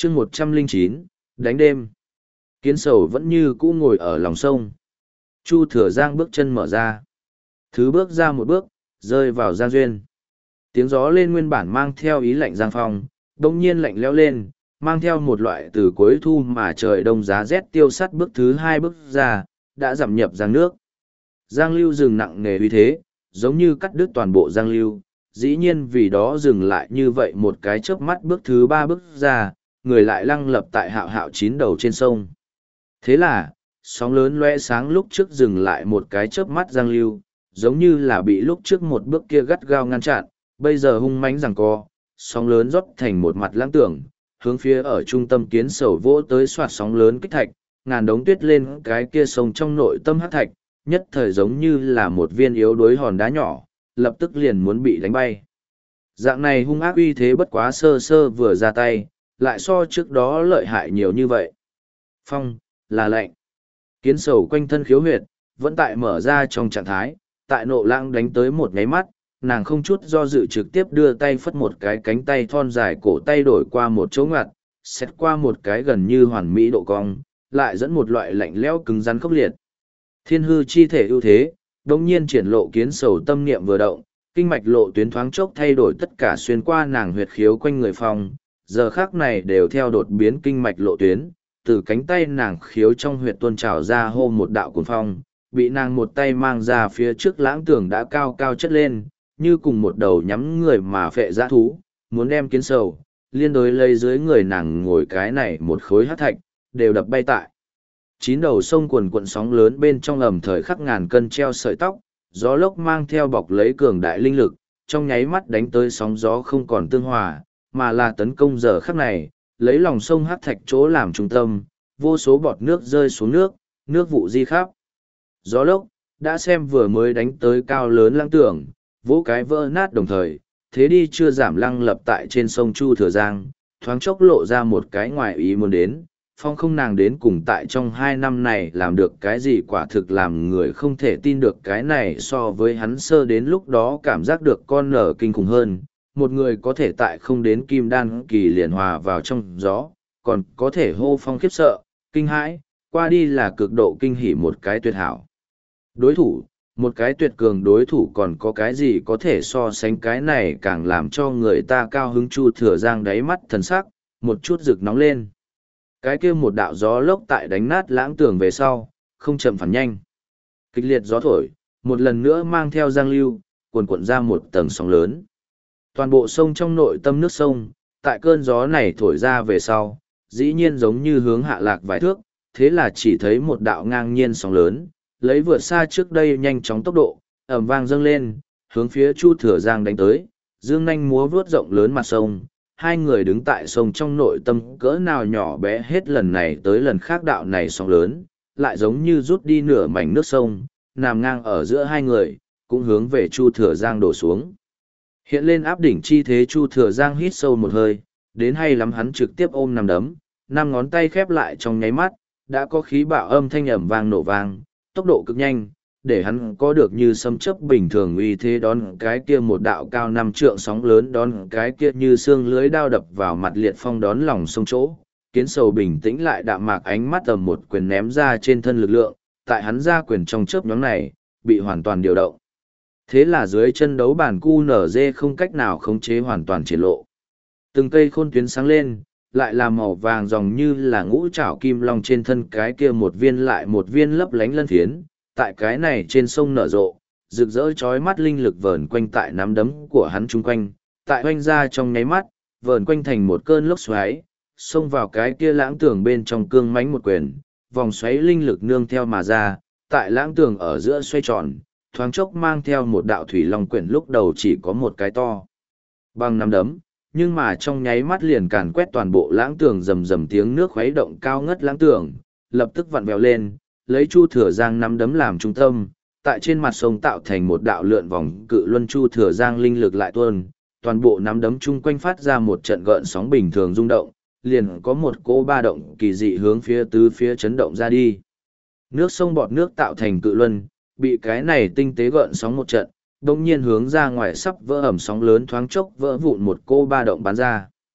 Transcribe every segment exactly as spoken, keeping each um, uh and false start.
chương một trăm lẻ chín, đánh đêm. Kiến sầu vẫn như cũ ngồi ở lòng sông. Chu Thừa Giang bước chân mở ra. Thứ bước ra một bước, rơi vào Giang Duyên. Tiếng gió lên nguyên bản mang theo ý lạnh giang phong, đông nhiên lạnh lẽo lên, mang theo một loại từ cuối thu mà trời đông giá rét tiêu sắt. Bước thứ hai bước ra, đã giảm nhập giang nước. Giang lưu dừng nặng nề uy thế, giống như cắt đứt toàn bộ giang lưu. Dĩ nhiên vì đó dừng lại như vậy một cái chớp mắt. Bước thứ ba bước ra, người lại lăng lập tại hạo hạo chín đầu trên sông. Thế là, sóng lớn loe sáng lúc trước dừng lại một cái chớp mắt giang lưu, giống như là bị lúc trước một bước kia gắt gao ngăn chặn, bây giờ hung mãnh giằng co, sóng lớn rót thành một mặt lãng tưởng, hướng phía ở trung tâm kiến sầu vỗ tới soạt sóng lớn kích thạch, ngàn đống tuyết lên cái kia sông trong nội tâm hắc thạch, nhất thời giống như là một viên yếu đuối hòn đá nhỏ, lập tức liền muốn bị đánh bay. Dạng này hung ác uy thế bất quá sơ sơ vừa ra tay, lại so trước đó lợi hại nhiều như vậy. Phong, là lạnh. Kiến sầu quanh thân khiếu huyệt, vẫn tại mở ra trong trạng thái, tại nộ lãng đánh tới một nháy mắt, nàng không chút do dự trực tiếp đưa tay phất một cái cánh tay thon dài, cổ tay đổi qua một chỗ ngoặt, xét qua một cái gần như hoàn mỹ độ cong, lại dẫn một loại lạnh lẽo cứng rắn khốc liệt. Thiên hư chi thể ưu thế, đồng nhiên triển lộ. Kiến sầu tâm niệm vừa động, kinh mạch lộ tuyến thoáng chốc thay đổi, tất cả xuyên qua nàng huyệt khiếu quanh người phong, giờ khác này đều theo đột biến kinh mạch lộ tuyến, từ cánh tay nàng khiếu trong huyệt tuôn trào ra hô một đạo cuồng phong, bị nàng một tay mang ra phía trước lãng tường đã cao cao chất lên, như cùng một đầu nhắm người mà phệ dã thú, muốn đem kiến sầu, liên đối lấy dưới người nàng ngồi cái này một khối hắc thạch, đều đập bay tại. Chín đầu sông quần cuộn sóng lớn bên trong ầm thời khắc ngàn cân treo sợi tóc, gió lốc mang theo bọc lấy cường đại linh lực, trong nháy mắt đánh tới sóng gió không còn tương hòa, mà là tấn công giờ khắc này, lấy lòng sông hắc thạch chỗ làm trung tâm, vô số bọt nước rơi xuống nước, nước vụ di khắp. Gió lốc, đã xem vừa mới đánh tới cao lớn lãng tưởng, vỗ cái vỡ nát đồng thời, thế đi chưa giảm lăng lập tại trên sông Chu Thừa Giang, thoáng chốc lộ ra một cái ngoài ý muốn đến, phong không nàng đến cùng tại trong hai năm này làm được cái gì quả thực làm người không thể tin được. Cái này so với hắn sơ đến lúc đó cảm giác được con nở kinh khủng hơn, một người có thể tại không đến kim đan kỳ liền hòa vào trong gió, còn có thể hô phong khiếp sợ, kinh hãi, qua đi là cực độ kinh hỉ một cái tuyệt hảo. Đối thủ, một cái tuyệt cường đối thủ, còn có cái gì có thể so sánh cái này càng làm cho người ta cao hứng. Chu Thừa Giang đáy mắt thần sắc, một chút rực nóng lên. Cái kia một đạo gió lốc tại đánh nát lãng tường về sau, không chậm phản nhanh. Kịch liệt gió thổi, một lần nữa mang theo giang lưu, cuồn cuộn ra một tầng sóng lớn. Toàn bộ sông trong nội tâm nước sông, tại cơn gió này thổi ra về sau, dĩ nhiên giống như hướng hạ lạc vài thước, thế là chỉ thấy một đạo ngang nhiên sóng lớn, lấy vượt xa trước đây nhanh chóng tốc độ, ầm vang dâng lên, hướng phía Chu Thừa Giang đánh tới, dương nanh múa vuốt rộng lớn mặt sông. Hai người đứng tại sông trong nội tâm cỡ nào nhỏ bé, hết lần này tới lần khác đạo này sóng lớn, lại giống như rút đi nửa mảnh nước sông, nằm ngang ở giữa hai người, cũng hướng về Chu Thừa Giang đổ xuống. Hiện lên áp đỉnh chi thế, Chu Thừa Giang hít sâu một hơi, đến hay lắm hắn trực tiếp ôm nằm đấm, năm ngón tay khép lại trong nháy mắt, đã có khí bạo âm thanh ầm vang nổ vang, tốc độ cực nhanh, để hắn có được như sấm chớp bình thường uy thế đón cái kia một đạo cao năm trượng sóng lớn, đón cái kia như xương lưới đao đập vào mặt liệt phong, đón lòng sông chỗ. Kiến sầu bình tĩnh lại đạm mạc ánh mắt tầm một quyền ném ra trên thân lực lượng, tại hắn ra quyền trong chớp nhóm này, bị hoàn toàn điều động. Thế là dưới chân đấu bản cu nở dê không cách nào khống chế hoàn toàn triển lộ. Từng cây khôn tuyến sáng lên, lại là màu vàng dòng như là ngũ trảo kim long trên thân cái kia một viên lại một viên lấp lánh lân phiến, tại cái này trên sông nở rộ, rực rỡ chói mắt linh lực vờn quanh tại nắm đấm của hắn chung quanh, tại hoanh ra trong nháy mắt, vờn quanh thành một cơn lốc xoáy, xông vào cái kia lãng tường bên trong cương mãnh một quyền, vòng xoáy linh lực nương theo mà ra, tại lãng tường ở giữa xoay tròn, thoáng chốc mang theo một đạo thủy long quyển, lúc đầu chỉ có một cái to bằng nắm đấm, nhưng mà trong nháy mắt liền càn quét toàn bộ lãng tường, rầm rầm tiếng nước khuấy động cao ngất lãng tường, lập tức vặn vẹo lên, lấy Chu Thừa Giang nắm đấm làm trung tâm, tại trên mặt sông tạo thành một đạo lượn vòng cự luân. Chu Thừa Giang linh lực lại tuôn, toàn bộ nắm đấm chung quanh phát ra một trận gợn sóng bình thường rung động, liền có một cỗ ba động kỳ dị hướng phía tứ phía chấn động ra đi. Nước sông bọt nước tạo thành cự luân, bị cái này tinh tế gợn sóng một trận, đồng nhiên hướng ra ngoài, sắp vỡ ẩm sóng lớn thoáng chốc vỡ vụn một cô ba động bắn ra.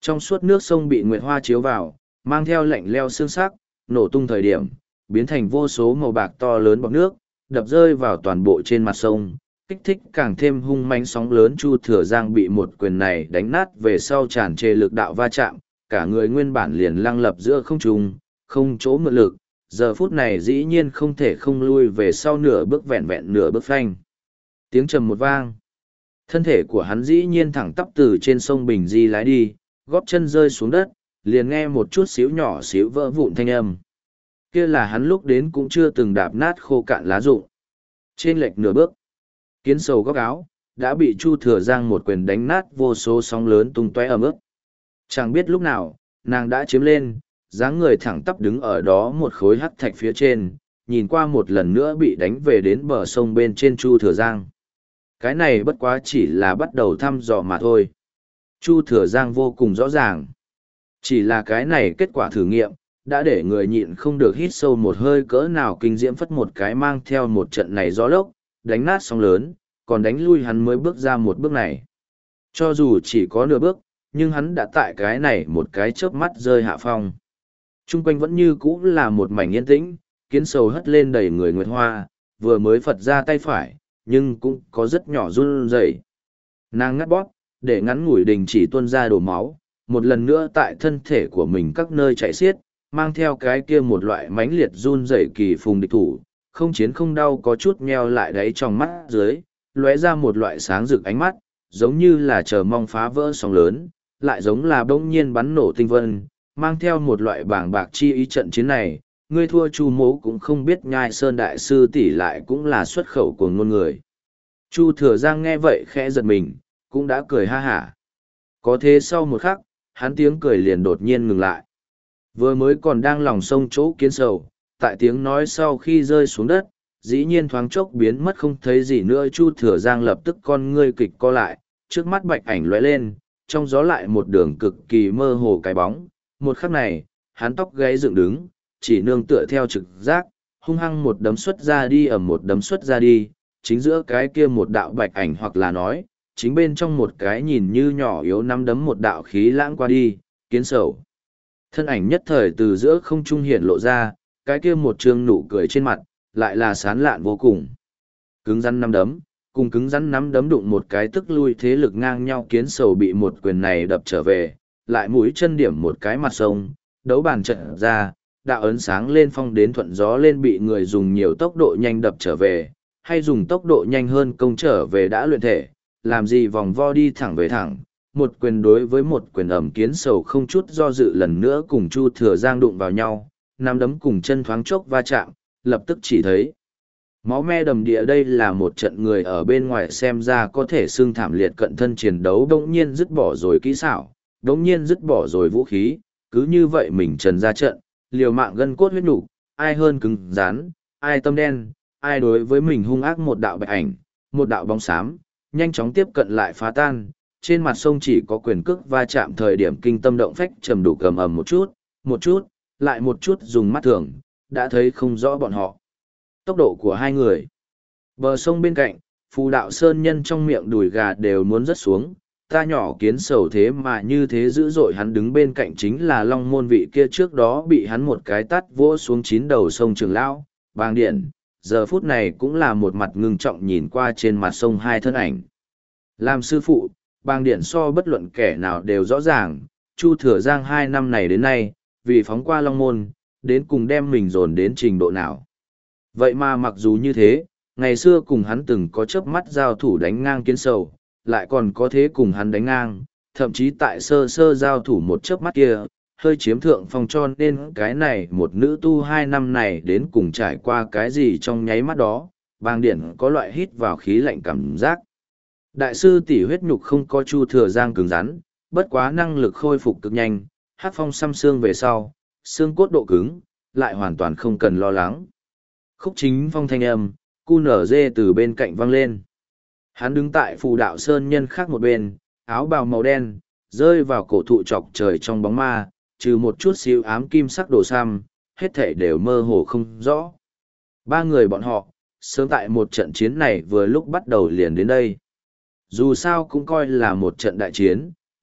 Trong suốt nước sông bị nguyệt hoa chiếu vào, mang theo lạnh leo xương sắc, nổ tung thời điểm, biến thành vô số màu bạc to lớn bọt nước, đập rơi vào toàn bộ trên mặt sông, kích thích càng thêm hung mãnh sóng lớn. Chu Thừa Giang bị một quyền này đánh nát về sau tràn trề lực đạo va chạm, cả người nguyên bản liền lăng lập giữa không trung, không chỗ mượn lực, giờ phút này dĩ nhiên không thể không lui về sau nửa bước, vẹn vẹn nửa bước phanh. Tiếng trầm một vang. Thân thể của hắn dĩ nhiên thẳng tắp từ trên sông Bình Di lái đi, góp chân rơi xuống đất, liền nghe một chút xíu nhỏ xíu vỡ vụn thanh âm. Kia là hắn lúc đến cũng chưa từng đạp nát khô cạn lá rụng. Trên lệch nửa bước, kiến sầu góc áo, đã bị Chu Thừa Giang một quyền đánh nát, vô số sóng lớn tung tóe ầm ướt. Chẳng biết lúc nào, nàng đã chiếm lên, dáng người thẳng tắp đứng ở đó một khối hắc thạch phía trên, nhìn qua một lần nữa bị đánh về đến bờ sông bên trên Chu Thừa Giang. Cái này bất quá chỉ là bắt đầu thăm dò mà thôi. Chu Thừa Giang vô cùng rõ ràng. Chỉ là cái này kết quả thử nghiệm, đã để người nhịn không được hít sâu một hơi cỡ nào kinh diễm, phất một cái mang theo một trận này gió lốc, đánh nát sóng lớn, còn đánh lui hắn mới bước ra một bước này. Cho dù chỉ có nửa bước, nhưng hắn đã tại cái này một cái chớp mắt rơi hạ phong. Trung quanh vẫn như cũ là một mảnh yên tĩnh, kiến sầu hất lên đầy người nguyệt hoa, vừa mới phật ra tay phải, nhưng cũng có rất nhỏ run rẩy. Nàng ngắt bóp, để ngắn ngủi đình chỉ tuôn ra đổ máu, một lần nữa tại thân thể của mình các nơi chạy xiết, mang theo cái kia một loại mãnh liệt run rẩy kỳ phùng địch thủ, không chiến không đau, có chút nheo lại đáy trong mắt dưới, lóe ra một loại sáng rực ánh mắt, giống như là chờ mong phá vỡ sóng lớn, lại giống là bỗng nhiên bắn nổ tinh vân, mang theo một loại bàng bạc chi ý. Trận chiến này, ngươi thua Chu Mỗ cũng không biết, Nhai Sơn đại sư tỷ lại cũng là xuất khẩu của ngôn người. Chu Thừa Giang nghe vậy khẽ giật mình, cũng đã cười ha hả. Có thế sau một khắc, hắn tiếng cười liền đột nhiên ngừng lại. Vừa mới còn đang lòng sông chỗ kiến sầu, tại tiếng nói sau khi rơi xuống đất, dĩ nhiên thoáng chốc biến mất không thấy gì nữa. Chu Thừa Giang lập tức con ngươi kịch co lại, trước mắt bạch ảnh lóe lên, trong gió lại một đường cực kỳ mơ hồ cái bóng. Một khắc này, hắn tóc gáy dựng đứng, chỉ nương tựa theo trực giác, hung hăng một đấm xuất ra đi, ầm một đấm xuất ra đi, chính giữa cái kia một đạo bạch ảnh, hoặc là nói, chính bên trong một cái nhìn như nhỏ yếu nắm đấm một đạo khí lãng qua đi, kiến sầu. Thân ảnh nhất thời từ giữa không trung hiện lộ ra, cái kia một trương nụ cười trên mặt, lại là sán lạn vô cùng. Cứng rắn nắm đấm, cùng cứng rắn nắm đấm đụng một cái tức lui, thế lực ngang nhau, kiến sầu bị một quyền này đập trở về, lại mũi chân điểm một cái mặt sông, đấu bàn trận ra, đạo ấn sáng lên, phong đến thuận gió lên, bị người dùng nhiều tốc độ nhanh đập trở về, hay dùng tốc độ nhanh hơn công trở về đã luyện thể, làm gì vòng vo đi thẳng về thẳng. Một quyền đối với một quyền, ẩm, kiến sầu không chút do dự lần nữa cùng Chu Thừa Giang đụng vào nhau, nắm đấm cùng chân thoáng chốc va chạm, lập tức chỉ thấy máu me đầm địa. Đây là một trận người ở bên ngoài xem ra có thể xưng thảm liệt cận thân chiến đấu, đống nhiên dứt bỏ rồi kỹ xảo, đống nhiên dứt bỏ rồi vũ khí, cứ như vậy mình trần ra trận, liều mạng gân cốt huyết nục, ai hơn cứng rắn, ai tâm đen, ai đối với mình hung ác. Một đạo bạch ảnh, một đạo bóng xám, nhanh chóng tiếp cận lại phá tan. Trên mặt sông chỉ có quyền cước va chạm thời điểm kinh tâm động phách, trầm đủ cầm ầm một chút, một chút, lại một chút, dùng mắt thường, đã thấy không rõ bọn họ. Tốc độ của hai người. Bờ sông bên cạnh, Phù Đạo Sơn Nhân trong miệng đùi gà đều muốn rớt xuống, ta nhỏ kiến sầu thế mà như thế dữ dội. Hắn đứng bên cạnh chính là Long Môn vị kia trước đó bị hắn một cái tát vỗ xuống chín đầu sông Trường Lão, Bàng Điện, giờ phút này cũng là một mặt ngưng trọng nhìn qua trên mặt sông hai thân ảnh. Làm sư phụ, Bàng Điện so bất luận kẻ nào đều rõ ràng, Chu Thừa Giang hai năm này đến nay, vì phóng qua Long Môn, đến cùng đem mình dồn đến trình độ nào. Vậy mà mặc dù như thế, ngày xưa cùng hắn từng có chớp mắt giao thủ đánh ngang kiến sầu, lại còn có thế cùng hắn đánh ngang, thậm chí tại sơ sơ giao thủ một chớp mắt kia, hơi chiếm thượng phong, cho nên cái này một nữ tu hai năm này đến cùng trải qua cái gì trong nháy mắt đó, Bàng Điện có loại hít vào khí lạnh cảm giác. Đại sư tỷ huyết nhục không có Chu Thừa Giang cứng rắn, bất quá năng lực khôi phục cực nhanh, hắc phong xăm xương về sau, xương cốt độ cứng, lại hoàn toàn không cần lo lắng. Khúc Chính Phong thanh âm, cu nở dê từ bên cạnh vang lên. Hắn đứng tại Phù Đạo Sơn Nhân khác một bên, áo bào màu đen, rơi vào cổ thụ chọc trời trong bóng ma, trừ một chút xíu ám kim sắc đồ sam, hết thảy đều mơ hồ không rõ. Ba người bọn họ, sớm tại một trận chiến này vừa lúc bắt đầu liền đến đây. Dù sao cũng coi là một trận đại chiến,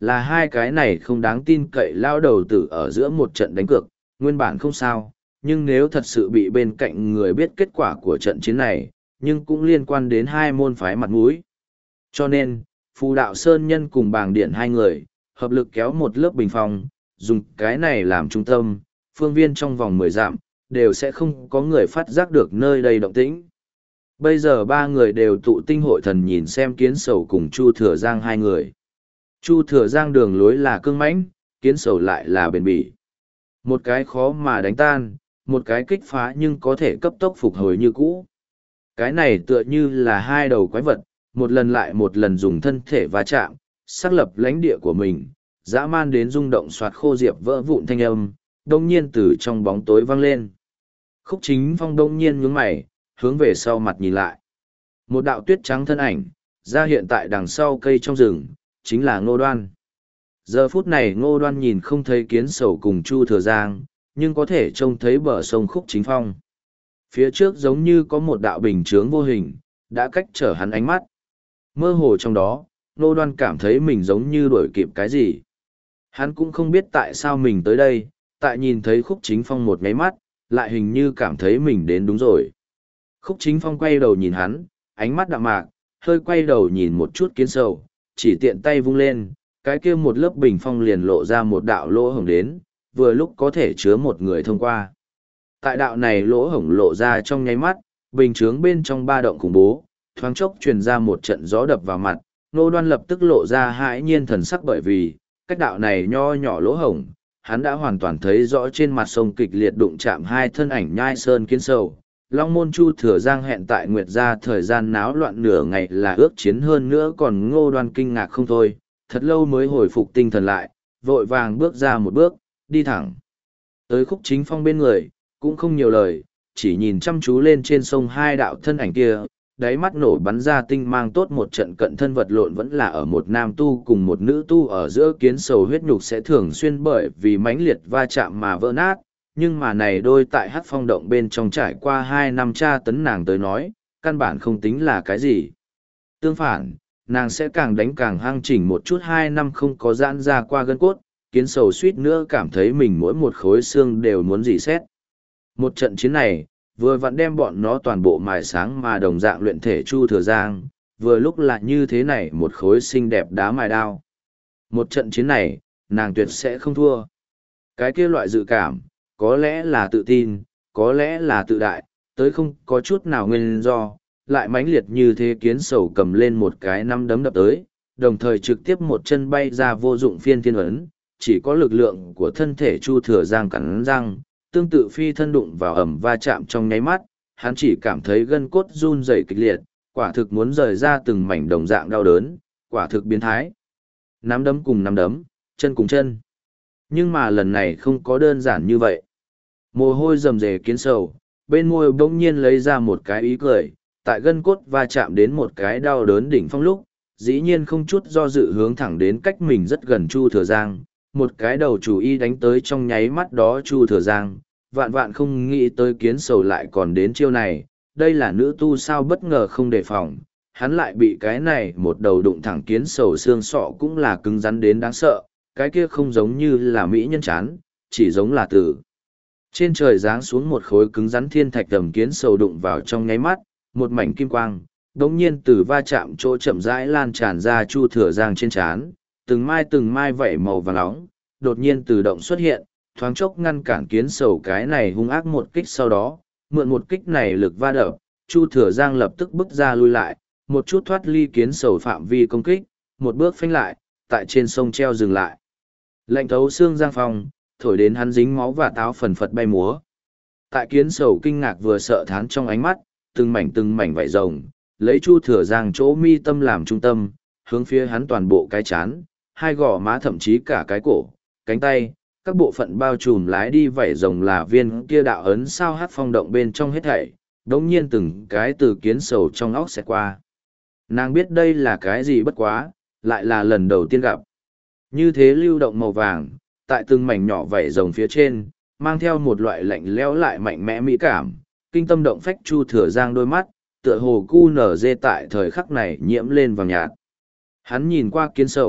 là hai cái này không đáng tin cậy lao đầu tử ở giữa một trận đánh cược, nguyên bản không sao, nhưng nếu thật sự bị bên cạnh người biết kết quả của trận chiến này, nhưng cũng liên quan đến hai môn phái mặt mũi. Cho nên, Phù Đạo Sơn Nhân cùng Bàng Điện hai người, hợp lực kéo một lớp bình phong, dùng cái này làm trung tâm, phương viên trong vòng mười dặm, đều sẽ không có người phát giác được nơi đây động tĩnh. Bây giờ ba người đều tụ tinh hội thần nhìn xem Kiến Sầu cùng Chu Thừa Giang hai người. Chu Thừa Giang đường lối là cương mãnh, Kiến Sầu lại là bền bỉ. Một cái khó mà đánh tan, một cái kích phá nhưng có thể cấp tốc phục hồi như cũ. Cái này tựa như là hai đầu quái vật, một lần lại một lần dùng thân thể va chạm, xác lập lãnh địa của mình, dã man đến rung động soạt khô diệp vỡ vụn thanh âm, đông nhiên từ trong bóng tối vang lên. Khúc Chính Phong đông nhiên nhướng mày, hướng về sau mặt nhìn lại. Một đạo tuyết trắng thân ảnh, ra hiện tại đằng sau cây trong rừng, chính là Ngô Đoan. Giờ phút này Ngô Đoan nhìn không thấy Kiến Sầu cùng Chu Thừa Giang, nhưng có thể trông thấy bờ sông Khúc Chính Phong. Phía trước giống như có một đạo bình chướng vô hình, đã cách trở hắn ánh mắt. Mơ hồ trong đó, Ngô Đoan cảm thấy mình giống như đuổi kịp cái gì. Hắn cũng không biết tại sao mình tới đây, tại nhìn thấy Khúc Chính Phong một ngáy mắt, lại hình như cảm thấy mình đến đúng rồi. Khúc Chính Phong quay đầu nhìn hắn, ánh mắt đạm mạc, hơi quay đầu nhìn một chút Kiến Sầu, chỉ tiện tay vung lên, cái kia một lớp bình phong liền lộ ra một đạo lỗ hổng đến, vừa lúc có thể chứa một người thông qua. Tại đạo này lỗ hổng lộ ra trong nháy mắt, bình chướng bên trong ba động khủng bố, thoáng chốc truyền ra một trận gió đập vào mặt, Ngô Đoan lập tức lộ ra hãi nhiên thần sắc bởi vì, cách đạo này nho nhỏ lỗ hổng, hắn đã hoàn toàn thấy rõ trên mặt sông kịch liệt đụng chạm hai thân ảnh Nhai Sơn Kiến Sầu. Long Môn Chu Thừa Giang hẹn tại Nguyệt Gia thời gian náo loạn nửa ngày là ước chiến hơn nữa, còn Ngô Đoan kinh ngạc không thôi, thật lâu mới hồi phục tinh thần lại, vội vàng bước ra một bước, đi thẳng tới Khúc Chính Phong bên người, cũng không nhiều lời, chỉ nhìn chăm chú lên trên sông hai đạo thân ảnh kia, đáy mắt nổ bắn ra tinh mang tốt một trận cận thân vật lộn vẫn là ở một nam tu cùng một nữ tu ở giữa. Kiến Sầu huyết nhục sẽ thường xuyên bởi vì mãnh liệt va chạm mà vỡ nát, nhưng mà này đôi tại Hắc Phong động bên trong trải qua hai năm tra tấn nàng tới nói, căn bản không tính là cái gì. Tương phản, nàng sẽ càng đánh càng hăng chỉnh một chút, hai năm không có giãn ra qua gân cốt, Kiến Sầu suýt nữa cảm thấy mình mỗi một khối xương đều muốn rỉ sét. Một trận chiến này, vừa vặn đem bọn nó toàn bộ mài sáng mà đồng dạng luyện thể Chu Thừa Giang, vừa lúc là như thế này một khối xinh đẹp đá mài đao. Một trận chiến này, nàng tuyệt sẽ không thua. Cái kia loại dự cảm, có lẽ là tự tin, có lẽ là tự đại, tới không có chút nào nguyên do, lại mãnh liệt như thế. Kiến Sầu cầm lên một cái nắm đấm đập tới, đồng thời trực tiếp một chân bay ra vô dụng phiên thiên ấn, chỉ có lực lượng của thân thể Chu Thừa Giang cắn răng, tương tự phi thân đụng vào ẩm va chạm trong nháy mắt, hắn chỉ cảm thấy gân cốt run rẩy kịch liệt, quả thực muốn rời ra từng mảnh đồng dạng đau đớn, quả thực biến thái. Nắm đấm cùng nắm đấm, chân cùng chân. Nhưng mà lần này không có đơn giản như vậy. Mồ hôi rầm rề Kiến Sầu, bên môi bỗng nhiên lấy ra một cái ý cười, tại gân cốt va chạm đến một cái đau đớn đỉnh phong lúc, dĩ nhiên không chút do dự hướng thẳng đến cách mình rất gần Chu Thừa Giang, một cái đầu chủ y đánh tới trong nháy mắt đó. Chu Thừa Giang, vạn vạn không nghĩ tới Kiến Sầu lại còn đến chiêu này, đây là nữ tu sao bất ngờ không đề phòng, hắn lại bị cái này một đầu đụng thẳng. Kiến Sầu xương sọ cũng là cứng rắn đến đáng sợ, cái kia không giống như là mỹ nhân chán, chỉ giống là từ trên trời giáng xuống một khối cứng rắn thiên thạch. Tầm Kiến Sầu đụng vào trong nháy mắt, một mảnh kim quang đống nhiên từ va chạm chỗ chậm rãi lan tràn ra Chu Thừa Giang trên trán, từng mai từng mai vảy màu vàng nóng đột nhiên tự động xuất hiện, thoáng chốc ngăn cản Kiến Sầu cái này hung ác một kích. Sau đó, mượn một kích này lực va đập, Chu Thừa Giang lập tức bước ra lui lại, một chút thoát ly Kiến Sầu phạm vi công kích, một bước phanh lại, tại trên sông treo dừng lại. Lạnh thấu xương giang phong, thổi đến hắn dính máu và táo phần phật bay múa. Tại Kiến Sầu kinh ngạc vừa sợ thán trong ánh mắt, từng mảnh từng mảnh vảy rồng, lấy Chu Thừa Giang chỗ mi tâm làm trung tâm, hướng phía hắn toàn bộ cái chán, hai gò má thậm chí cả cái cổ, cánh tay, các bộ phận bao trùm lái đi vảy rồng là viên kia đạo ấn sao Hắc Phong động bên trong hết thảy, đống nhiên từng cái từ Kiến Sầu trong óc xẹt qua. Nàng biết đây là cái gì bất quá, lại là lần đầu tiên gặp. Như thế lưu động màu vàng, tại từng mảnh nhỏ vảy rồng phía trên, mang theo một loại lạnh lẽo lại mạnh mẽ mỹ cảm, kinh tâm động phách. Chu Thừa Giang đôi mắt, tựa hồ cu nở dê tại thời khắc này nhiễm lên vàng nhạt. Hắn nhìn qua Kiến Sầu,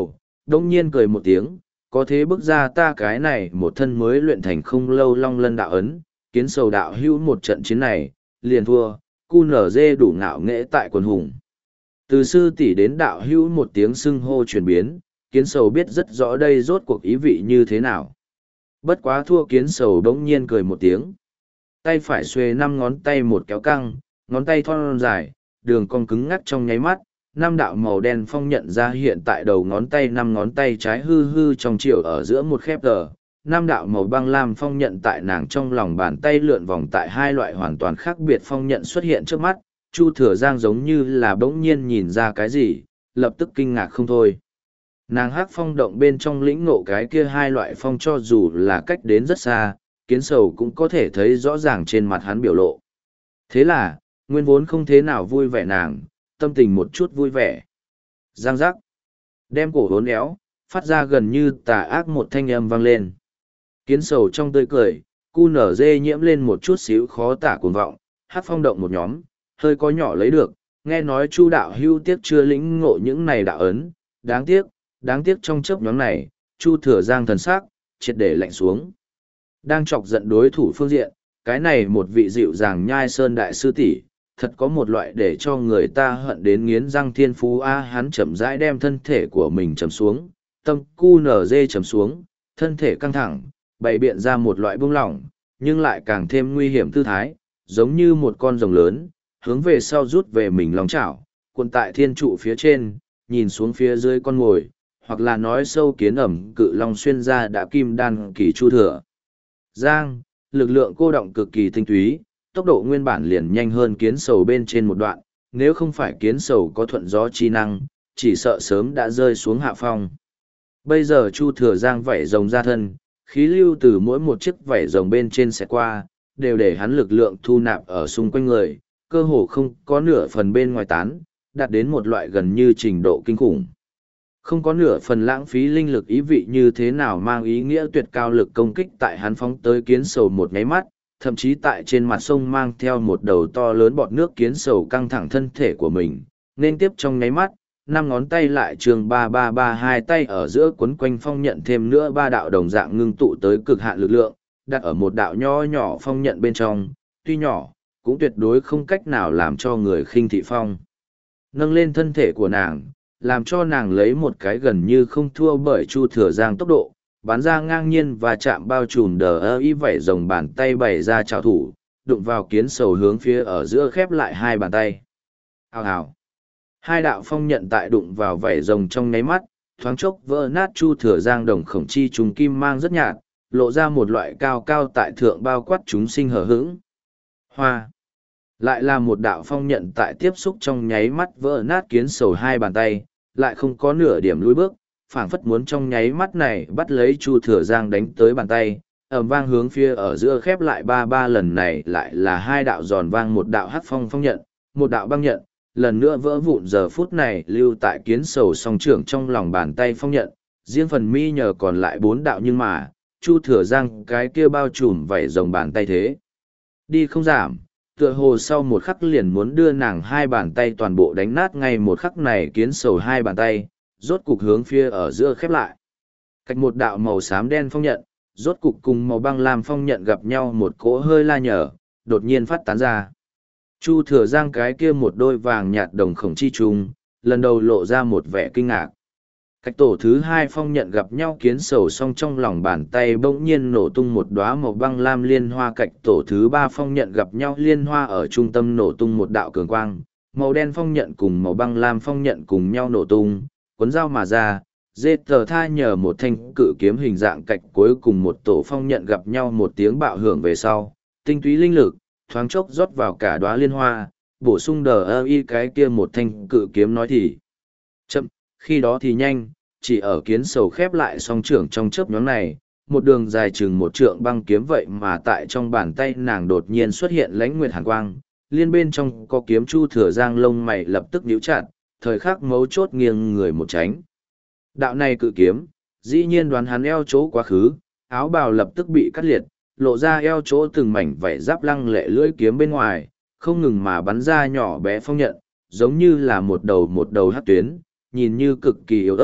đông nhiên cười một tiếng, có thế bước ra ta cái này một thân mới luyện thành không lâu long lân đạo ấn, kiến sầu đạo hữu một trận chiến này, liền thua, cu nở dê đủ ngạo nghễ tại quần hùng. Từ sư tỷ đến đạo hữu một tiếng xưng hô chuyển biến, kiến sầu biết rất rõ đây rốt cuộc ý vị như thế nào. Bất quá thua kiến sầu đống nhiên cười một tiếng. Tay phải xuề năm ngón tay một kéo căng, ngón tay thon dài, đường cong cứng ngắc trong nháy mắt, năm đạo màu đen phong nhận ra hiện tại đầu ngón tay năm ngón tay trái hư hư trong chiều ở giữa một khép tờ. Năm đạo màu băng lam phong nhận tại nàng trong lòng bàn tay lượn vòng tại hai loại hoàn toàn khác biệt phong nhận xuất hiện trước mắt, Chu Thừa Giang giống như là bỗng nhiên nhìn ra cái gì, lập tức kinh ngạc không thôi. Nàng hắc phong động bên trong lĩnh ngộ cái kia hai loại phong cho dù là cách đến rất xa, kiến sầu cũng có thể thấy rõ ràng trên mặt hắn biểu lộ. Thế là, nguyên vốn không thế nào vui vẻ nàng, tâm tình một chút vui vẻ. Giang giác, đem cổ hốn éo, phát ra gần như tà ác một thanh âm vang lên. Kiến sầu trong tươi cười, cu nở dê nhiễm lên một chút xíu khó tả cuồng vọng, hắc phong động một nhóm, hơi có nhỏ lấy được, nghe nói Chu đạo hưu tiếc chưa lĩnh ngộ những này đạo ấn, đáng tiếc, đáng tiếc trong chớp nhóm này, Chu Thừa Giang thần sắc triệt để lạnh xuống. Đang chọc giận đối thủ phương diện, cái này một vị dịu dàng nhai sơn đại sư tỷ, thật có một loại để cho người ta hận đến nghiến răng thiên phú a. Hắn chậm rãi đem thân thể của mình trầm xuống, tâm cu nở dê trầm xuống, thân thể căng thẳng, bày biện ra một loại buông lỏng, nhưng lại càng thêm nguy hiểm tư thái, giống như một con rồng lớn, hướng về sau rút về mình lòng chảo, cuộn tại thiên trụ phía trên, nhìn xuống phía dưới con ngồi, hoặc là nói sâu kiến ẩm cự long xuyên ra đã kim đan kỳ Chu Thừa Giang, lực lượng cô động cực kỳ tinh túy, tốc độ nguyên bản liền nhanh hơn kiến sầu bên trên một đoạn, nếu không phải kiến sầu có thuận gió chi năng, chỉ sợ sớm đã rơi xuống hạ phong. Bây giờ Chu Thừa Giang vảy rồng ra thân, khí lưu từ mỗi một chiếc vảy rồng bên trên sẽ qua, đều để hắn lực lượng thu nạp ở xung quanh người, cơ hồ không có nửa phần bên ngoài tán, đạt đến một loại gần như trình độ kinh khủng. Không có nửa phần lãng phí linh lực ý vị như thế nào mang ý nghĩa tuyệt cao lực công kích tại hắn phóng tới kiến sầu một nháy mắt, thậm chí tại trên mặt sông mang theo một đầu to lớn bọt nước kiến sầu căng thẳng thân thể của mình, nên tiếp trong nháy mắt, năm ngón tay lại trường ba ba ba hai tay ở giữa quấn quanh phong nhận thêm nữa ba đạo đồng dạng ngưng tụ tới cực hạn lực lượng, đặt ở một đạo nho nhỏ phong nhận bên trong, tuy nhỏ, cũng tuyệt đối không cách nào làm cho người khinh thị phong. Nâng lên thân thể của nàng, làm cho nàng lấy một cái gần như không thua bởi Chu Thừa Giang tốc độ, bắn ra ngang nhiên và chạm bao trùm đờ ơ y vảy rồng bàn tay bày ra trào thủ, đụng vào kiến sầu hướng phía ở giữa khép lại hai bàn tay. Hào hào. Hai đạo phong nhận tại đụng vào vảy rồng trong nháy mắt, thoáng chốc vỡ nát. Chu Thừa Giang đồng khổng chi trùng kim mang rất nhạt, lộ ra một loại cao cao tại thượng bao quát chúng sinh hờ hững. Hoa. Lại là một đạo phong nhận tại tiếp xúc trong nháy mắt vỡ nát kiến sầu hai bàn tay, lại không có nửa điểm lùi bước, phảng phất muốn trong nháy mắt này bắt lấy Chu Thừa Giang đánh tới bàn tay, ầm vang hướng phía ở giữa khép lại ba ba lần này lại là hai đạo giòn vang, một đạo hắc phong phong nhận, một đạo băng nhận, lần nữa vỡ vụn. Giờ phút này lưu tại kiến sầu song trưởng trong lòng bàn tay phong nhận, riêng phần mi nhờ còn lại bốn đạo, nhưng mà Chu Thừa Giang cái kia bao trùm vảy rồng bàn tay thế đi không giảm, tựa hồ sau một khắc liền muốn đưa nàng hai bàn tay toàn bộ đánh nát. Ngay một khắc này kiến sầu hai bàn tay rốt cục hướng phía ở giữa khép lại, cách một đạo màu xám đen phong nhận rốt cục cùng màu băng lam phong nhận gặp nhau, một cỗ hơi la nhở đột nhiên phát tán ra. Chu Thừa Giang cái kia một đôi vàng nhạt đồng khổng chi trùng lần đầu lộ ra một vẻ kinh ngạc. Cách tổ thứ hai phong nhận gặp nhau kiến sầu song trong lòng bàn tay bỗng nhiên nổ tung một đóa màu băng lam liên hoa. Cách tổ thứ ba phong nhận gặp nhau liên hoa ở trung tâm nổ tung một đạo cường quang, màu đen phong nhận cùng màu băng lam phong nhận cùng nhau nổ tung, cuốn dao mà ra. Dê tờ tha nhờ một thanh cự kiếm hình dạng cạch cuối cùng một tổ phong nhận gặp nhau một tiếng bạo hưởng về sau, tinh túy linh lực thoáng chốc rót vào cả đóa liên hoa, bổ sung đờ ơ y cái kia một thanh cự kiếm. Nói thì chậm, khi đó thì nhanh, chỉ ở kiến sầu khép lại song trưởng trong chớp nhoáng này, một đường dài chừng một trượng băng kiếm vậy mà tại trong bàn tay nàng đột nhiên xuất hiện lãnh nguyệt hàn quang, liên bên trong có kiếm. Chu Thừa Giang lông mày lập tức nhíu chặt, thời khắc mấu chốt nghiêng người một tránh. Đạo này cự kiếm, dĩ nhiên đoán hắn eo chỗ quá khứ, áo bào lập tức bị cắt liệt, lộ ra eo chỗ từng mảnh vảy giáp lăng lệ lưỡi kiếm bên ngoài, không ngừng mà bắn ra nhỏ bé phong nhận, giống như là một đầu một đầu hắc tuyến, nhìn như cực kỳ yếu ớt,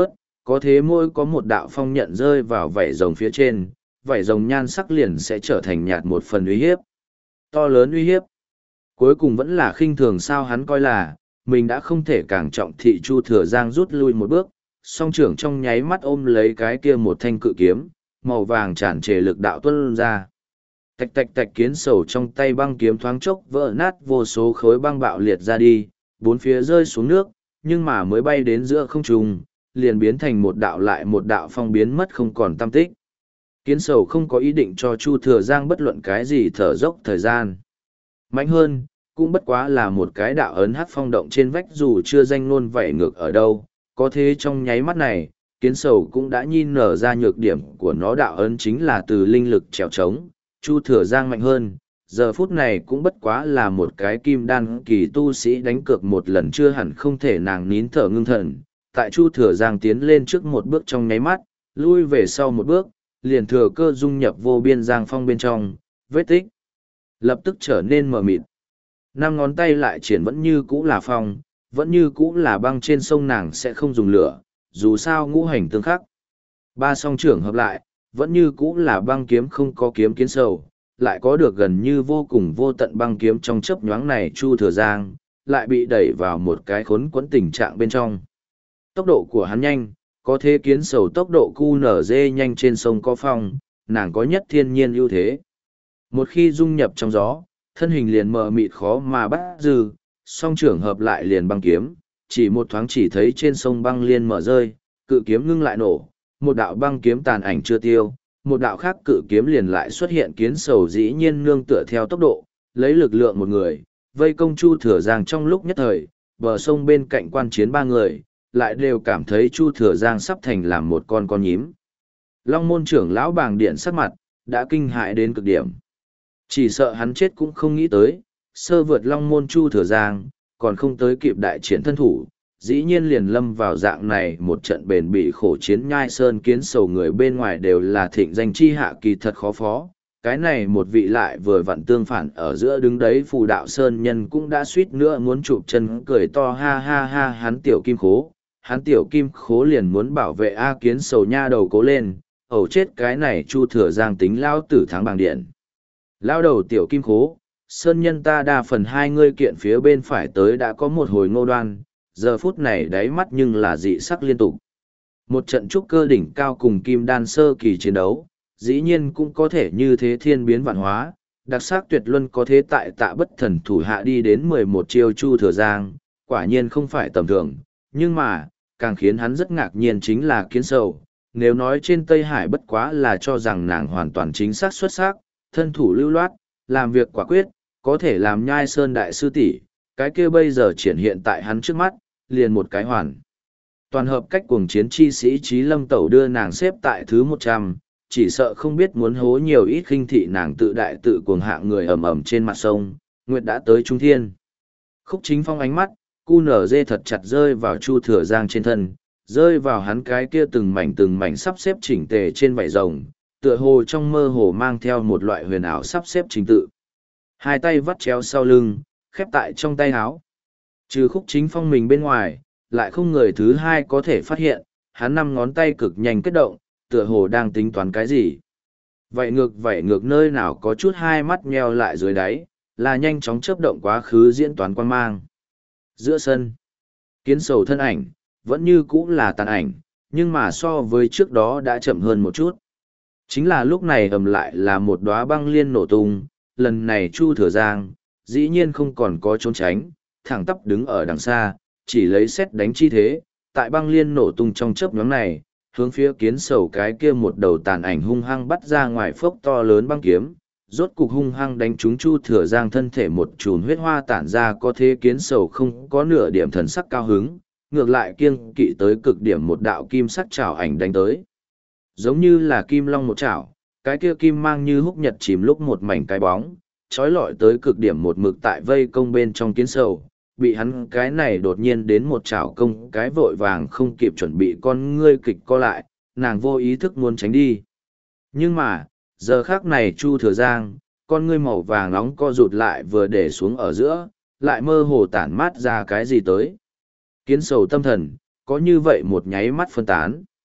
có thế mỗi có một đạo phong nhận rơi vào vảy rồng phía trên, vảy rồng nhan sắc liền sẽ trở thành nhạt một phần uy hiếp. To lớn uy hiếp. Cuối cùng vẫn là khinh thường sao hắn coi là, mình đã không thể càng trọng thị Chu Thừa Giang rút lui một bước, song trưởng trong nháy mắt ôm lấy cái kia một thanh cự kiếm, màu vàng tràn trề lực đạo tuôn ra. Tạch tạch tạch kiến sầu trong tay băng kiếm thoáng chốc vỡ nát vô số khối băng bạo liệt ra đi, bốn phía rơi xuống nước, nhưng mà mới bay đến giữa không trung, liền biến thành một đạo lại một đạo phong biến mất không còn tăm tích. Kiến sầu không có ý định cho Chu Thừa Giang bất luận cái gì thở dốc thời gian. Mạnh hơn, cũng bất quá là một cái đạo ấn hắc phong động trên vách dù chưa danh luôn vảy ngược ở đâu, có thế trong nháy mắt này, kiến sầu cũng đã nhìn nở ra nhược điểm của nó đạo ấn chính là từ linh lực trèo trống, Chu Thừa Giang mạnh hơn, giờ phút này cũng bất quá là một cái kim đan kỳ tu sĩ đánh cược một lần chưa hẳn không thể nàng nín thở ngưng thần, tại Chu Thừa Giang tiến lên trước một bước trong nháy mắt, lui về sau một bước, liền thừa cơ dung nhập vô biên giang phong bên trong, vết tích lập tức trở nên mờ mịt. Năm ngón tay lại triển vẫn như cũ là phong, vẫn như cũ là băng trên sông nàng sẽ không dùng lửa, dù sao ngũ hành tương khắc. Ba song trưởng hợp lại, vẫn như cũ là băng kiếm không có kiếm kiến sầu, lại có được gần như vô cùng vô tận băng kiếm trong chớp nhoáng này Chu Thừa Giang, lại bị đẩy vào một cái khốn quẫn tình trạng bên trong. Tốc độ của hắn nhanh, có thế kiến sầu tốc độ cu nở dê nhanh trên sông có phong, nàng có nhất thiên nhiên ưu thế. Một khi dung nhập trong gió, thân hình liền mờ mịt khó mà bắt dư, song trưởng hợp lại liền băng kiếm, chỉ một thoáng chỉ thấy trên sông băng liên mở rơi, cự kiếm ngưng lại nổ, một đạo băng kiếm tàn ảnh chưa tiêu, một đạo khác cự kiếm liền lại xuất hiện kiến sầu dĩ nhiên nương tựa theo tốc độ, lấy lực lượng một người, vây công Chu Thừa Giang trong lúc nhất thời, bờ sông bên cạnh quan chiến ba người, lại đều cảm thấy Chu Thừa Giang sắp thành làm một con con nhím. Long môn trưởng lão bàng điện sắc mặt, đã kinh hại đến cực điểm. Chỉ sợ hắn chết cũng không nghĩ tới, sơ vượt Long môn Chu Thừa Giang, còn không tới kịp đại triển thân thủ, dĩ nhiên liền lâm vào dạng này một trận bền bỉ khổ chiến nhai sơn kiến sầu người bên ngoài đều là thịnh danh chi hạ kỳ thật khó phó. Cái này một vị lại vừa vặn tương phản ở giữa đứng đấy phù đạo sơn nhân cũng đã suýt nữa muốn chụp chân cười to ha ha ha hắn tiểu kim khố, hắn tiểu kim khố liền muốn bảo vệ A kiến sầu nha đầu cố lên, ẩu chết cái này Chu Thừa Giang tính lao tử thắng bằng điện. Lao đầu tiểu kim khố, sơn nhân ta đa phần hai ngươi kiện phía bên phải tới đã có một hồi ngô đoan, giờ phút này đáy mắt nhưng là dị sắc liên tục. Một trận trúc cơ đỉnh cao cùng kim đan sơ kỳ chiến đấu, dĩ nhiên cũng có thể như thế thiên biến vạn hóa, đặc sắc tuyệt luân có thế tại tạ bất thần thủ hạ đi đến mười một chiêu Chu Thừa Giang, quả nhiên không phải tầm thường, nhưng mà, càng khiến hắn rất ngạc nhiên chính là kiến sầu, nếu nói trên Tây Hải bất quá là cho rằng nàng hoàn toàn chính xác xuất sắc, thân thủ lưu loát, làm việc quả quyết, có thể làm nhai sơn đại sư tỷ, cái kia bây giờ triển hiện tại hắn trước mắt, liền một cái hoàn. Toàn hợp cách cuồng chiến chi sĩ Trí Lâm Tẩu đưa nàng xếp tại thứ một trăm, chỉ sợ không biết muốn hố nhiều ít khinh thị nàng tự đại tự cuồng hạng người ầm ầm trên mặt sông, Nguyệt đã tới trung thiên. Khúc Chính Phong ánh mắt, cu nở dê thật chặt rơi vào Chu Thừa Giang trên thân, rơi vào hắn cái kia từng mảnh từng mảnh sắp xếp chỉnh tề trên vảy rồng, tựa hồ trong mơ hồ mang theo một loại huyền ảo sắp xếp trình tự. Hai tay vắt chéo sau lưng, khép tại trong tay áo. Trừ Khúc Chính Phong mình bên ngoài, lại không người thứ hai có thể phát hiện, hắn năm ngón tay cực nhanh kết động, tựa hồ đang tính toán cái gì. Vậy ngược vậy ngược nơi nào có chút hai mắt nheo lại dưới đáy, là nhanh chóng chớp động quá khứ diễn toán quan mang. Giữa sân, kiến sầu thân ảnh, vẫn như cũ là tàn ảnh, nhưng mà so với trước đó đã chậm hơn một chút. Chính là lúc này ầm lại là một đóa băng liên nổ tung, lần này Chu Thừa Giang, dĩ nhiên không còn có trốn tránh, thẳng tắp đứng ở đằng xa, chỉ lấy xét đánh chi thế, tại băng liên nổ tung trong chớp nhoáng này, hướng phía kiến sầu cái kia một đầu tàn ảnh hung hăng bắt ra ngoài phốc to lớn băng kiếm, rốt cục hung hăng đánh trúng Chu Thừa Giang thân thể một chùm huyết hoa tản ra, có thế kiến sầu không có nửa điểm thần sắc cao hứng, ngược lại kiêng kỵ tới cực điểm một đạo kim sắc chảo ảnh đánh tới. Giống như là kim long một chảo, cái kia kim mang như húc nhật chìm lúc một mảnh cái bóng, trói lọi tới cực điểm một mực tại vây công bên trong kiến sầu, bị hắn cái này đột nhiên đến một chảo công cái vội vàng không kịp chuẩn bị con ngươi kịch co lại, nàng vô ý thức muốn tránh đi. Nhưng mà, giờ khác này Chu Thừa Giang, con ngươi màu vàng nóng co rụt lại vừa để xuống ở giữa, lại mơ hồ tản mát ra cái gì tới. Kiến sầu tâm thần, có như vậy một nháy mắt phân tán.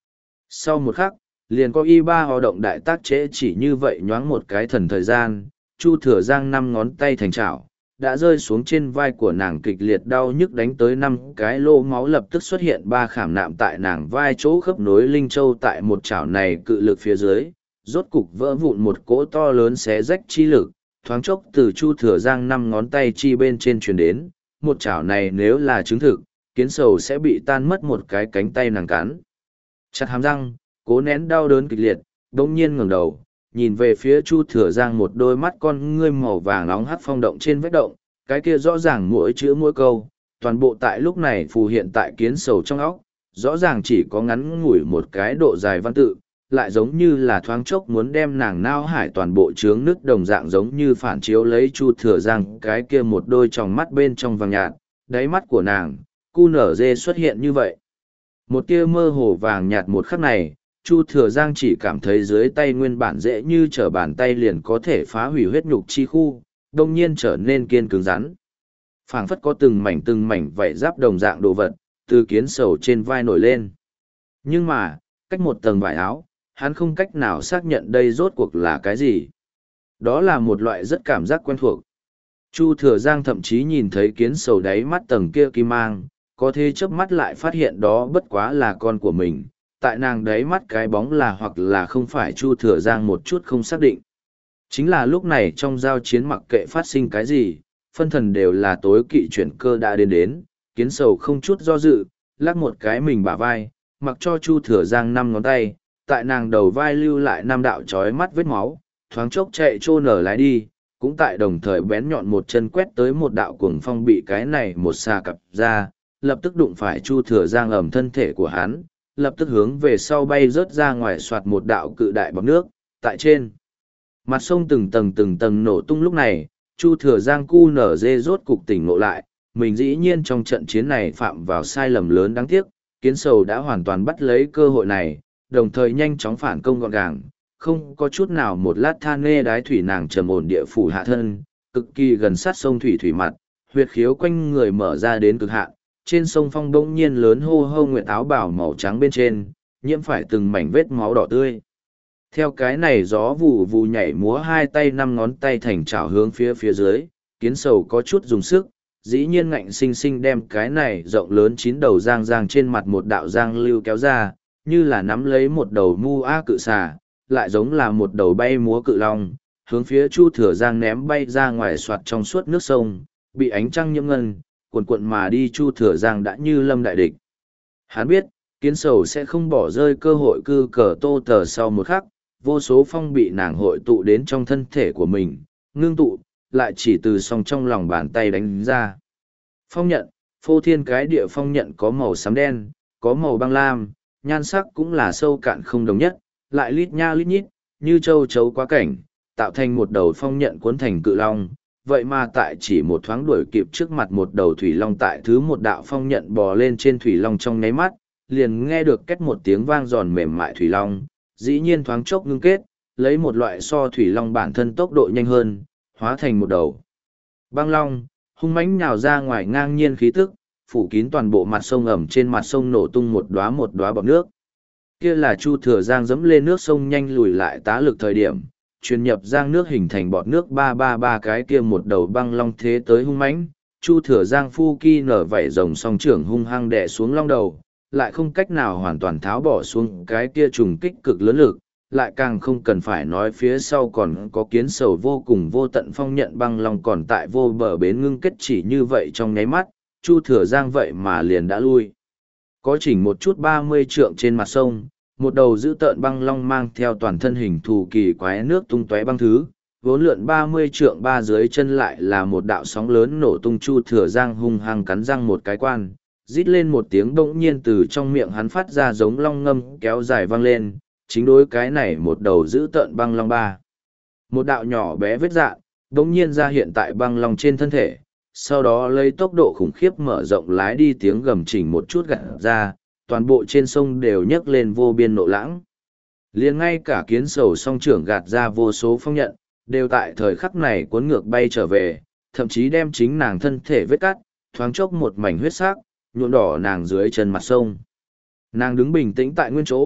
Sau một khắc, liền có y ba ho động đại tác trễ chỉ như vậy nhoáng một cái thần thời gian, Chu Thừa Giang năm ngón tay thành chảo, đã rơi xuống trên vai của nàng kịch liệt đau nhức đánh tới năm cái lô máu lập tức xuất hiện ba khảm nạm tại nàng vai chỗ khớp nối linh châu tại một chảo này cự lực phía dưới, rốt cục vỡ vụn một cỗ to lớn xé rách chi lực, thoáng chốc từ Chu Thừa Giang năm ngón tay chi bên trên truyền đến, một chảo này nếu là chứng thực, kiến sầu sẽ bị tan mất một cái cánh tay nàng cắn. Chặt hàm răng, cố nén đau đớn kịch liệt, đống nhiên ngẩng đầu, nhìn về phía Chu Thừa Giang một đôi mắt con ngươi màu vàng nóng hắt phong động trên vết động, cái kia rõ ràng mỗi chữ mỗi câu, toàn bộ tại lúc này phù hiện tại kiến sầu trong óc, rõ ràng chỉ có ngắn ngủi một cái độ dài văn tự, lại giống như là thoáng chốc muốn đem nàng nao hải toàn bộ chướng nước đồng dạng giống như phản chiếu lấy Chu Thừa Giang cái kia một đôi tròng mắt bên trong vàng nhạt, đáy mắt của nàng, cu nở dê xuất hiện như vậy. Một tia mơ hồ vàng nhạt một khắc này, Chu Thừa Giang chỉ cảm thấy dưới tay nguyên bản dễ như trở bàn tay liền có thể phá hủy huyết nhục chi khu, đông nhiên trở nên kiên cứng rắn. Phảng phất có từng mảnh từng mảnh vảy giáp đồng dạng đồ vật, từ kiến sầu trên vai nổi lên. Nhưng mà, cách một tầng vải áo, hắn không cách nào xác nhận đây rốt cuộc là cái gì. Đó là một loại rất cảm giác quen thuộc. Chu Thừa Giang thậm chí nhìn thấy kiến sầu đáy mắt tầng kia kim mang, có thể chớp mắt lại phát hiện đó bất quá là con của mình. Tại nàng đáy mắt cái bóng là hoặc là không phải Chu Thừa Giang một chút không xác định. Chính là lúc này trong giao chiến mặc kệ phát sinh cái gì, phân thần đều là tối kỵ chuyển cơ đã đến đến, kiến sầu không chút do dự, lắc một cái mình bả vai, mặc cho Chu Thừa Giang năm ngón tay, tại nàng đầu vai lưu lại năm đạo chói mắt vết máu, thoáng chốc chạy trô nở lái đi, cũng tại đồng thời bén nhọn một chân quét tới một đạo cuồng phong bị cái này một xà cặp ra, lập tức đụng phải Chu Thừa Giang ẩm thân thể của hắn, lập tức hướng về sau bay rớt ra ngoài soạt một đạo cự đại bọc nước, tại trên. Mặt sông từng tầng từng tầng nổ tung lúc này, Chu Thừa Giang cu nở dê rốt cục tỉnh ngộ lại, mình dĩ nhiên trong trận chiến này phạm vào sai lầm lớn đáng tiếc, kiến sầu đã hoàn toàn bắt lấy cơ hội này, đồng thời nhanh chóng phản công gọn gàng, không có chút nào một lát than nê đái thủy nàng trầm ổn địa phủ hạ thân, cực kỳ gần sát sông thủy thủy mặt, huyệt khiếu quanh người mở ra đến cực hạn, trên sông phong bỗng nhiên lớn hô hô nguyệt áo bảo màu trắng bên trên, nhiễm phải từng mảnh vết máu đỏ tươi. Theo cái này gió vù vù nhảy múa hai tay năm ngón tay thành chảo hướng phía phía dưới, kiến sầu có chút dùng sức, dĩ nhiên ngạnh sinh sinh đem cái này rộng lớn chín đầu giang giang trên mặt một đạo giang lưu kéo ra, như là nắm lấy một đầu mu a cự xà, lại giống là một đầu bay múa cự long, hướng phía Chu Thừa Giang ném bay ra ngoài soạt trong suốt nước sông, bị ánh trăng nhiễm ngân, cuộn cuộn mà đi. Chu Thừa Giang đã như lâm đại địch. Hắn biết, kiến sầu sẽ không bỏ rơi cơ hội cư cờ tô tờ sau một khắc, vô số phong bị nàng hội tụ đến trong thân thể của mình, ngưng tụ, lại chỉ từ song trong lòng bàn tay đánh ra. Phong nhận, phô thiên cái địa phong nhận có màu xám đen, có màu băng lam, nhan sắc cũng là sâu cạn không đồng nhất, lại lít nha lít nhít, như châu chấu quá cảnh, tạo thành một đầu phong nhận cuốn thành cự long. Vậy mà tại chỉ một thoáng đuổi kịp trước mặt một đầu thủy long, tại thứ một đạo phong nhận bò lên trên thủy long trong nháy mắt, liền nghe được két một tiếng vang giòn mềm mại thủy long, dĩ nhiên thoáng chốc ngưng kết, lấy một loại so thủy long bản thân tốc độ nhanh hơn, hóa thành một đầu băng long, hung mãnh nhào ra ngoài ngang nhiên khí tức, phủ kín toàn bộ mặt sông ẩm, trên mặt sông nổ tung một đóa một đóa bọt nước. Kia là Chu Thừa Giang dẫm lên nước sông nhanh lùi lại tá lực thời điểm, truyền nhập giang nước hình thành bọt nước ba ba ba cái kia một đầu băng long thế tới hung mãnh. Chu Thừa Giang phu ki nở vảy rồng song trưởng hung hăng đè xuống long đầu, lại không cách nào hoàn toàn tháo bỏ xuống cái kia trùng kích cực lớn lực, lại càng không cần phải nói phía sau còn có kiến sầu vô cùng vô tận phong nhận băng long còn tại vô bờ bến ngưng kết. Chỉ như vậy trong nháy mắt, Chu Thừa Giang vậy mà liền đã lui. Có chỉnh một chút ba mươi trượng trên mặt sông, một đầu dữ tợn băng long mang theo toàn thân hình thù kỳ quái nước tung tóe băng thứ, vốn lượn ba mươi trượng ba dưới chân lại là một đạo sóng lớn nổ tung. Chu Thừa Giang hung hăng cắn răng một cái quan, rít lên một tiếng bỗng nhiên từ trong miệng hắn phát ra giống long ngâm kéo dài vang lên, chính đối cái này một đầu dữ tợn băng long ba. Một đạo nhỏ bé vết dạn, bỗng nhiên ra hiện tại băng long trên thân thể, sau đó lấy tốc độ khủng khiếp mở rộng lái đi, tiếng gầm chỉnh một chút gạt ra, toàn bộ trên sông đều nhấc lên vô biên nộ lãng. Liền ngay cả kiến sầu song trưởng gạt ra vô số phong nhận, đều tại thời khắc này cuốn ngược bay trở về, thậm chí đem chính nàng thân thể vết cắt, thoáng chốc một mảnh huyết sắc, nhuộm đỏ nàng dưới chân mặt sông. Nàng đứng bình tĩnh tại nguyên chỗ,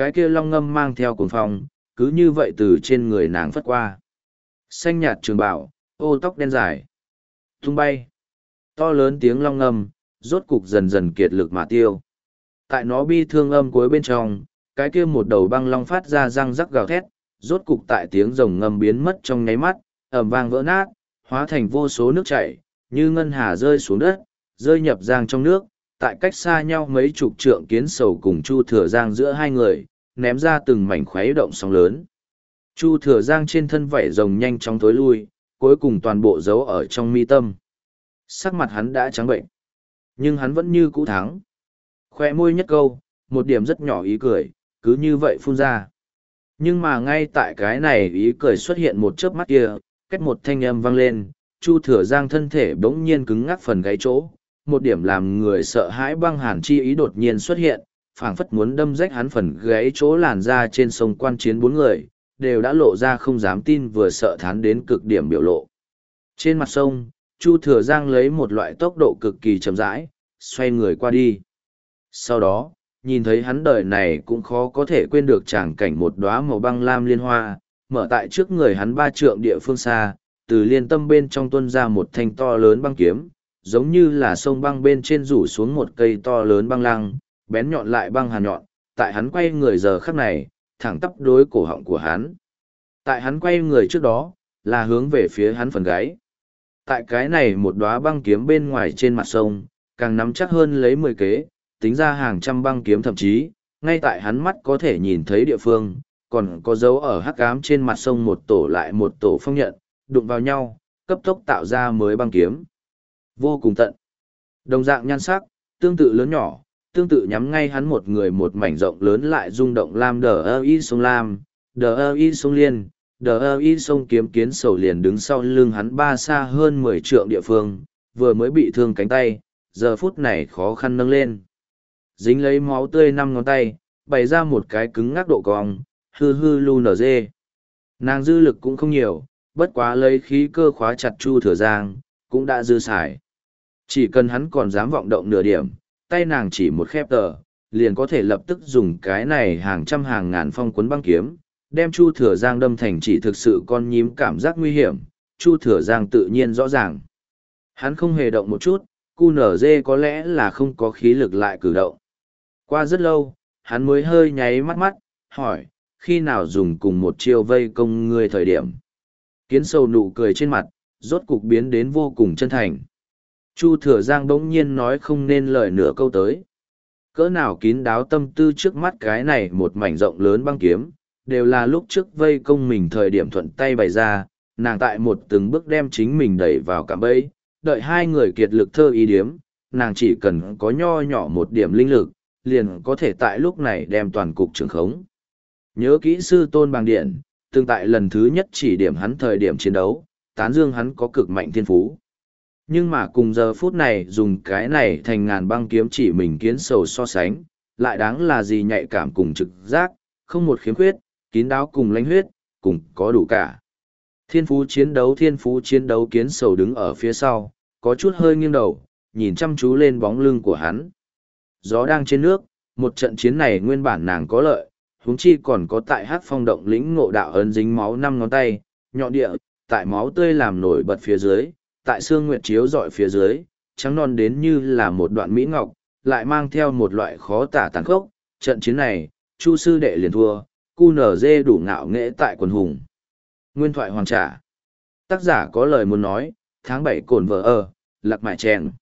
cái kia long ngâm mang theo cuồng phong, cứ như vậy từ trên người nàng phất qua. Xanh nhạt trường bào, ô tóc đen dài, tung bay. To lớn tiếng long ngâm, rốt cục dần dần kiệt lực mà tiêu. Tại nó bi thương âm cuối bên trong, cái kia một đầu băng long phát ra răng rắc gào thét, rốt cục tại tiếng rồng ngâm biến mất trong nháy mắt, ầm vang vỡ nát, hóa thành vô số nước chảy, như ngân hà rơi xuống đất, rơi nhập giang trong nước, tại cách xa nhau mấy chục trượng kiến sầu cùng Chu Thừa Giang giữa hai người, ném ra từng mảnh khuấy động sóng lớn. Chu Thừa Giang trên thân vảy rồng nhanh chóng tối lui, cuối cùng toàn bộ giấu ở trong mi tâm. Sắc mặt hắn đã trắng bệnh, nhưng hắn vẫn như cũ thắng. Khoe môi nhất câu, một điểm rất nhỏ ý cười, cứ như vậy phun ra. Nhưng mà ngay tại cái này ý cười xuất hiện một chớp mắt kia, cách một thanh âm vang lên, Chu Thừa Giang thân thể bỗng nhiên cứng ngắc phần gáy chỗ, một điểm làm người sợ hãi băng hàn chi ý đột nhiên xuất hiện, phảng phất muốn đâm rách hắn phần gáy chỗ làn ra trên sông quan chiến bốn người, đều đã lộ ra không dám tin vừa sợ thán đến cực điểm biểu lộ. Trên mặt sông, Chu Thừa Giang lấy một loại tốc độ cực kỳ chậm rãi, xoay người qua đi. Sau đó, nhìn thấy hắn đời này cũng khó có thể quên được tràng cảnh một đóa màu băng lam liên hoa, mở tại trước người hắn ba trượng địa phương xa, từ liên tâm bên trong tuôn ra một thanh to lớn băng kiếm, giống như là sông băng bên trên rủ xuống một cây to lớn băng lăng, bén nhọn lại băng hàn nhọn, tại hắn quay người giờ khắc này, thẳng tắp đối cổ họng của hắn. Tại hắn quay người trước đó, là hướng về phía hắn phần gáy. Tại cái này một đóa băng kiếm bên ngoài trên mặt sông, càng nắm chắc hơn lấy mười kế, tính ra hàng trăm băng kiếm thậm chí, ngay tại hắn mắt có thể nhìn thấy địa phương, còn có dấu ở hắc ám trên mặt sông một tổ lại một tổ phong nhận, đụng vào nhau, cấp tốc tạo ra mới băng kiếm. Vô cùng tận. Đồng dạng nhan sắc, tương tự lớn nhỏ, tương tự nhắm ngay hắn một người một mảnh rộng lớn lại rung động lam đờ ơ y sông lam, đờ ơ y sông liên, đờ ơ y sông kiếm kiến sầu liền đứng sau lưng hắn ba xa hơn mười trượng địa phương, vừa mới bị thương cánh tay, giờ phút này khó khăn nâng lên. Dính lấy máu tươi năm ngón tay, bày ra một cái cứng ngắc độ cong, hư hư lu nở dê. Nàng dư lực cũng không nhiều, bất quá lấy khí cơ khóa chặt Chu Thừa Giang, cũng đã dư xài. Chỉ cần hắn còn dám vọng động nửa điểm, tay nàng chỉ một khép tờ, liền có thể lập tức dùng cái này hàng trăm hàng ngàn phong cuốn băng kiếm, đem Chu Thừa Giang đâm thành chỉ thực sự con nhím cảm giác nguy hiểm, Chu Thừa Giang tự nhiên rõ ràng. Hắn không hề động một chút, cu nở dê có lẽ là không có khí lực lại cử động. Qua rất lâu, hắn mới hơi nháy mắt mắt, hỏi, khi nào dùng cùng một chiêu vây công ngươi thời điểm. Kiến sầu nụ cười trên mặt, rốt cục biến đến vô cùng chân thành. Chu Thừa Giang bỗng nhiên nói không nên lời nửa câu tới. Cỡ nào kín đáo tâm tư trước mắt cái này một mảnh rộng lớn băng kiếm, đều là lúc trước vây công mình thời điểm thuận tay bày ra, nàng tại một từng bước đem chính mình đẩy vào cạm bẫy, đợi hai người kiệt lực thơ ý điếm, nàng chỉ cần có nho nhỏ một điểm linh lực, liền có thể tại lúc này đem toàn cục trường khống. Nhớ kỹ sư tôn bàng điện, từng tại lần thứ nhất chỉ điểm hắn thời điểm chiến đấu, tán dương hắn có cực mạnh thiên phú. Nhưng mà cùng giờ phút này dùng cái này thành ngàn băng kiếm chỉ mình kiến sầu so sánh, lại đáng là gì nhạy cảm cùng trực giác, không một khiếm khuyết, kín đáo cùng lãnh huyết, cùng có đủ cả. Thiên phú chiến đấu thiên phú chiến đấu kiến sầu đứng ở phía sau, có chút hơi nghiêng đầu, nhìn chăm chú lên bóng lưng của hắn. Gió đang trên nước, một trận chiến này nguyên bản nàng có lợi, huống chi còn có tại hát phong động lĩnh ngộ đạo ấn dính máu năm ngón tay, nhọn địa, tại máu tươi làm nổi bật phía dưới, tại xương nguyệt chiếu dọi phía dưới, trắng non đến như là một đoạn mỹ ngọc, lại mang theo một loại khó tả tàn khốc. Trận chiến này, Chu sư đệ liền thua, cu nở dê đủ ngạo nghễ tại quần hùng. Nguyên thoại hoàn trả. Tác giả có lời muốn nói, tháng bảy cồn vợ ở, lạc mại chèn.